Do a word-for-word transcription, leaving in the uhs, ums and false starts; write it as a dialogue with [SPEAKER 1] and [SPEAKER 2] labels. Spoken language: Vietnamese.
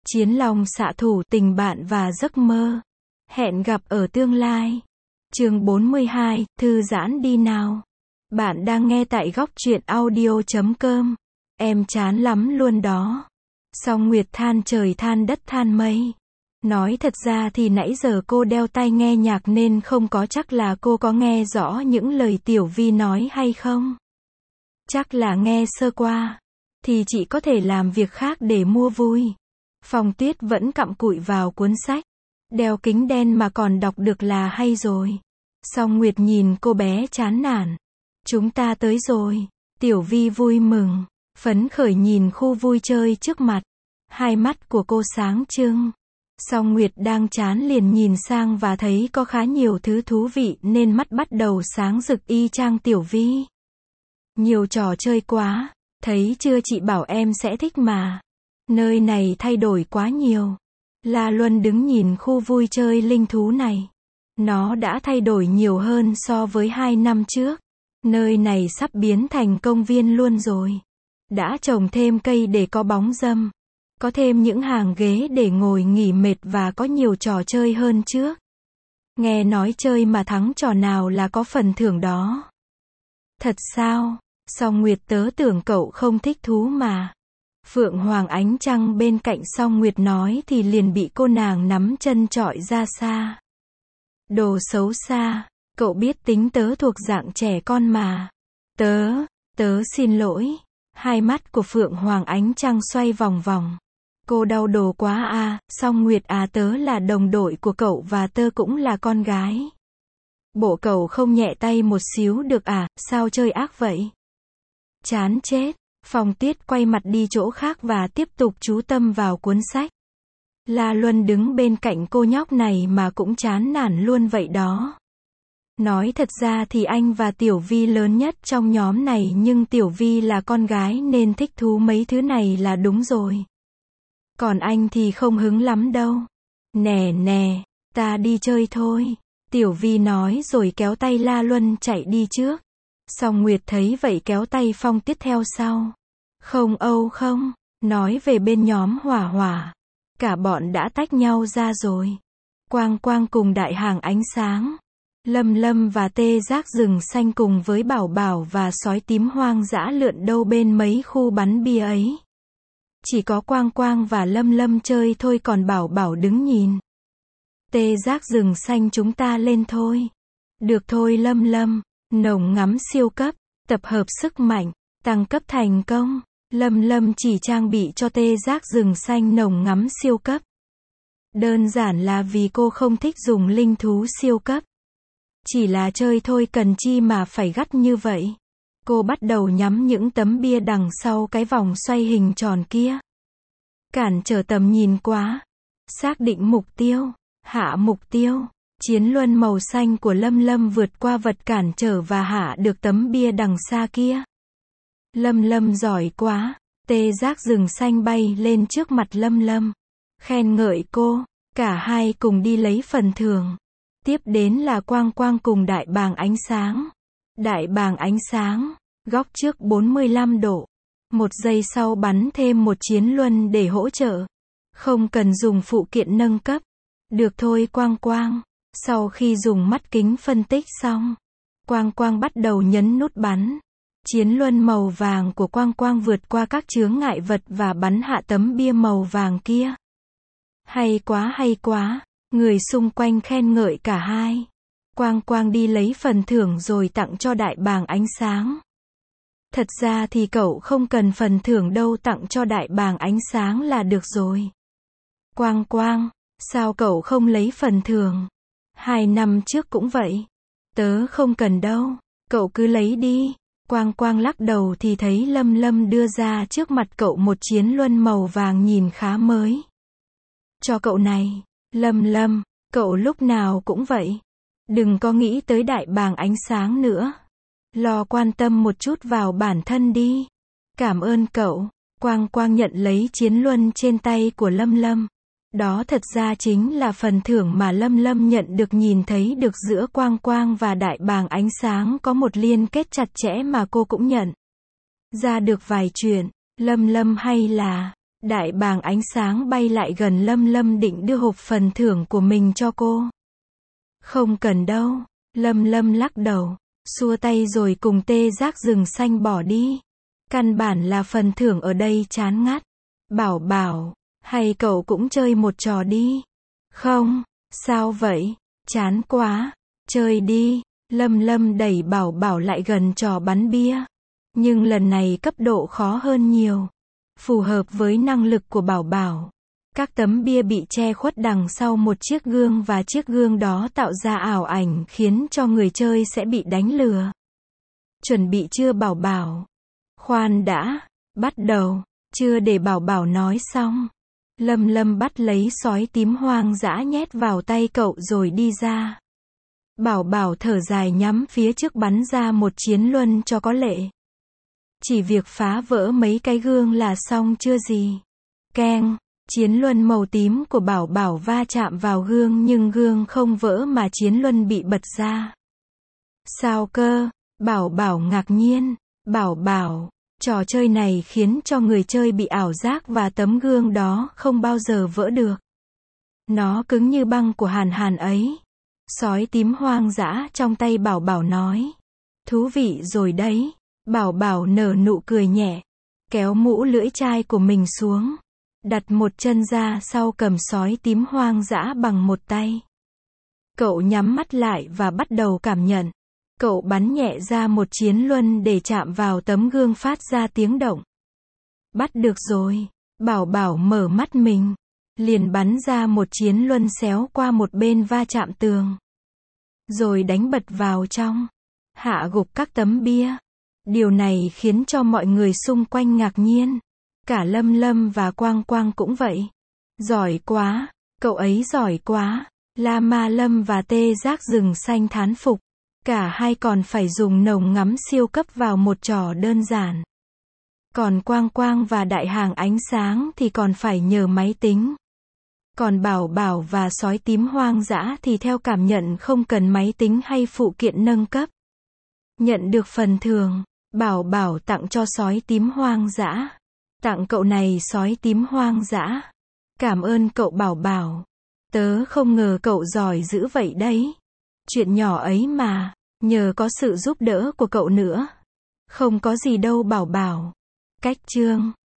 [SPEAKER 1] Chiến long xạ thủ, tình bạn và giấc mơ. Hẹn gặp ở tương lai. Chương bốn mươi hai, thư giãn đi nào. Bạn đang nghe tại góc truyện audio chấm com. Em chán lắm luôn đó. Song Nguyệt than trời than đất than mây. Nói thật ra thì nãy giờ cô đeo tai nghe nhạc nên không có chắc là cô có nghe rõ những lời Tiểu Vi nói hay không. Chắc là nghe sơ qua. Thì chị có thể làm việc khác để mua vui. Phong Tuyết vẫn cặm cụi vào cuốn sách. Đeo kính đen mà còn đọc được là hay rồi. Song Nguyệt nhìn cô bé chán nản. Chúng ta tới rồi. Tiểu Vi vui mừng, phấn khởi nhìn khu vui chơi trước mặt. Hai mắt của cô sáng trưng. Song Nguyệt đang chán liền nhìn sang và thấy có khá nhiều thứ thú vị nên mắt bắt đầu sáng rực y chang Tiểu Vi. Nhiều trò chơi quá, thấy chưa, chị bảo em sẽ thích mà. Nơi này thay đổi quá nhiều. La Luân đứng nhìn khu vui chơi linh thú này. Nó đã thay đổi nhiều hơn so với hai năm trước. Nơi này sắp biến thành công viên luôn rồi. Đã trồng thêm cây để có bóng râm. Có thêm những hàng ghế để ngồi nghỉ mệt và có nhiều trò chơi hơn trước. Nghe nói chơi mà thắng trò nào là có phần thưởng đó. Thật sao? Song Nguyệt tớ tưởng cậu không thích thú mà. Phượng Hoàng Ánh Trăng bên cạnh Song Nguyệt nói thì liền bị cô nàng nắm chân trọi ra xa. Đồ xấu xa, cậu biết tính tớ thuộc dạng trẻ con mà. Tớ, tớ xin lỗi. Hai mắt của Phượng Hoàng Ánh Trăng xoay vòng vòng. Cô đau đồ quá à, Song Nguyệt à, tớ là đồng đội của cậu và tớ cũng là con gái. Bộ cậu không nhẹ tay một xíu được à, sao chơi ác vậy? Chán chết. Phong Tuyết quay mặt đi chỗ khác và tiếp tục chú tâm vào cuốn sách. La Luân đứng bên cạnh cô nhóc này mà cũng chán nản luôn vậy đó. Nói thật ra thì anh và Tiểu Vi lớn nhất trong nhóm này, nhưng Tiểu Vi là con gái nên thích thú mấy thứ này là đúng rồi. Còn anh thì không hứng lắm đâu. Nè nè, ta đi chơi thôi. Tiểu Vi nói rồi kéo tay La Luân chạy đi trước. Song Nguyệt thấy vậy kéo tay Phong Tuyết theo sau. Không âu không, nói về bên nhóm Hỏa Hỏa. Cả bọn đã tách nhau ra rồi. Quang Quang cùng Đại Hàng Ánh Sáng. Lâm Lâm và Tê Giác Rừng Xanh cùng với Bảo Bảo và Sói Tím hoang dã lượn đâu bên mấy khu bắn bia ấy. Chỉ có Quang Quang và Lâm Lâm chơi thôi, còn Bảo Bảo đứng nhìn. Tê Giác Rừng Xanh, chúng ta lên thôi. Được thôi Lâm Lâm. Nồng ngắm siêu cấp, tập hợp sức mạnh, tăng cấp thành công. Lâm Lâm chỉ trang bị cho Tê Giác Rừng Xanh nồng ngắm siêu cấp. Đơn giản là vì cô không thích dùng linh thú siêu cấp. Chỉ là chơi thôi, cần chi mà phải gắt như vậy. Cô bắt đầu nhắm những tấm bia đằng sau cái vòng xoay hình tròn kia. Cản trở tầm nhìn quá. Xác định mục tiêu, hạ mục tiêu. Chiến luân màu xanh của Lâm Lâm vượt qua vật cản trở và hạ được tấm bia đằng xa kia. Lâm Lâm giỏi quá. Tê Giác Rừng Xanh bay lên trước mặt Lâm Lâm. Khen ngợi cô. Cả hai cùng đi lấy phần thưởng. Tiếp đến là Quang Quang cùng Đại Bàng Ánh Sáng. Đại Bàng Ánh Sáng, góc trước bốn mươi lăm độ. Một giây sau bắn thêm một chiến luân để hỗ trợ. Không cần dùng phụ kiện nâng cấp. Được thôi Quang Quang. Sau khi dùng mắt kính phân tích xong, Quang Quang bắt đầu nhấn nút bắn. Chiến luân màu vàng của Quang Quang vượt qua các chướng ngại vật và bắn hạ tấm bia màu vàng kia. Hay quá hay quá, người xung quanh khen ngợi cả hai. Quang Quang đi lấy phần thưởng rồi tặng cho Đại Bàng Ánh Sáng. Thật ra thì cậu không cần phần thưởng đâu, tặng cho Đại Bàng Ánh Sáng là được rồi. Quang Quang, sao cậu không lấy phần thưởng? Hai năm trước cũng vậy. Tớ không cần đâu, cậu cứ lấy đi. Quang Quang lắc đầu thì thấy Lâm Lâm đưa ra trước mặt cậu một chiến luân màu vàng nhìn khá mới. Cho cậu này. Lâm Lâm, cậu lúc nào cũng vậy. Đừng có nghĩ tới Đại Bàng Ánh Sáng nữa. Lo quan tâm một chút vào bản thân đi. Cảm ơn cậu. Quang Quang nhận lấy chiến luân trên tay của Lâm Lâm. Đó thật ra chính là phần thưởng mà Lâm Lâm nhận được. Nhìn thấy được giữa Quang Quang và Đại Bàng Ánh Sáng có một liên kết chặt chẽ mà cô cũng nhận ra được vài chuyện. Lâm Lâm hay là Đại bàng ánh sáng bay lại gần Lâm Lâm định đưa hộp phần thưởng của mình cho cô. Không cần đâu, Lâm Lâm lắc đầu, xua tay rồi cùng Tê Giác rừng xanh bỏ đi. Căn bản là phần thưởng ở đây chán ngắt. Bảo Bảo, hay cậu cũng chơi một trò đi? Không, sao vậy? Chán quá, chơi đi. Lâm Lâm đẩy Bảo Bảo lại gần trò bắn bia. Nhưng lần này cấp độ khó hơn nhiều. Phù hợp với năng lực của Bảo Bảo. Các tấm bia bị che khuất đằng sau một chiếc gương và chiếc gương đó tạo ra ảo ảnh khiến cho người chơi sẽ bị đánh lừa. Chuẩn bị chưa Bảo Bảo? Khoan đã, bắt đầu. Chưa để Bảo Bảo nói xong. Lâm Lâm bắt lấy sói tím hoang dã nhét vào tay cậu rồi đi ra. Bảo Bảo thở dài nhắm phía trước bắn ra một chiến luân cho có lệ. Chỉ việc phá vỡ mấy cái gương là xong chưa gì. Keng, chiến luân màu tím của Bảo Bảo va chạm vào gương nhưng gương không vỡ mà chiến luân bị bật ra. Sao cơ? Bảo Bảo ngạc nhiên. Bảo Bảo, trò chơi này khiến cho người chơi bị ảo giác và tấm gương đó không bao giờ vỡ được. Nó cứng như băng của Hàn Hàn ấy. Sói tím hoang dã trong tay Bảo Bảo nói. Thú vị rồi đấy. Bảo Bảo nở nụ cười nhẹ. Kéo mũ lưỡi chai của mình xuống. Đặt một chân ra sau cầm sói tím hoang dã bằng một tay. Cậu nhắm mắt lại và bắt đầu cảm nhận. Cậu bắn nhẹ ra một chiến luân để chạm vào tấm gương phát ra tiếng động. Bắt được rồi. Bảo Bảo mở mắt mình. Liền bắn ra một chiến luân xéo qua một bên va chạm tường. Rồi đánh bật vào trong. Hạ gục các tấm bia. Điều này khiến cho mọi người xung quanh ngạc nhiên. Cả Lâm Lâm và Quang Quang cũng vậy. Giỏi quá. Cậu ấy giỏi quá. Lama Lâm và Tê Giác rừng xanh thán phục. Cả hai còn phải dùng nồng ngắm siêu cấp vào một trò đơn giản. Còn Quang Quang và Đại Hàng ánh sáng thì còn phải nhờ máy tính. Còn Bảo Bảo và sói tím hoang dã thì theo cảm nhận không cần máy tính hay phụ kiện nâng cấp. Nhận được phần thưởng, Bảo Bảo tặng cho sói tím hoang dã. Tặng cậu này sói tím hoang dã. Cảm ơn cậu Bảo Bảo. Tớ không ngờ cậu giỏi dữ vậy đấy. Chuyện nhỏ ấy mà, nhờ có sự giúp đỡ của cậu nữa. Không có gì đâu Bảo Bảo. Cách chương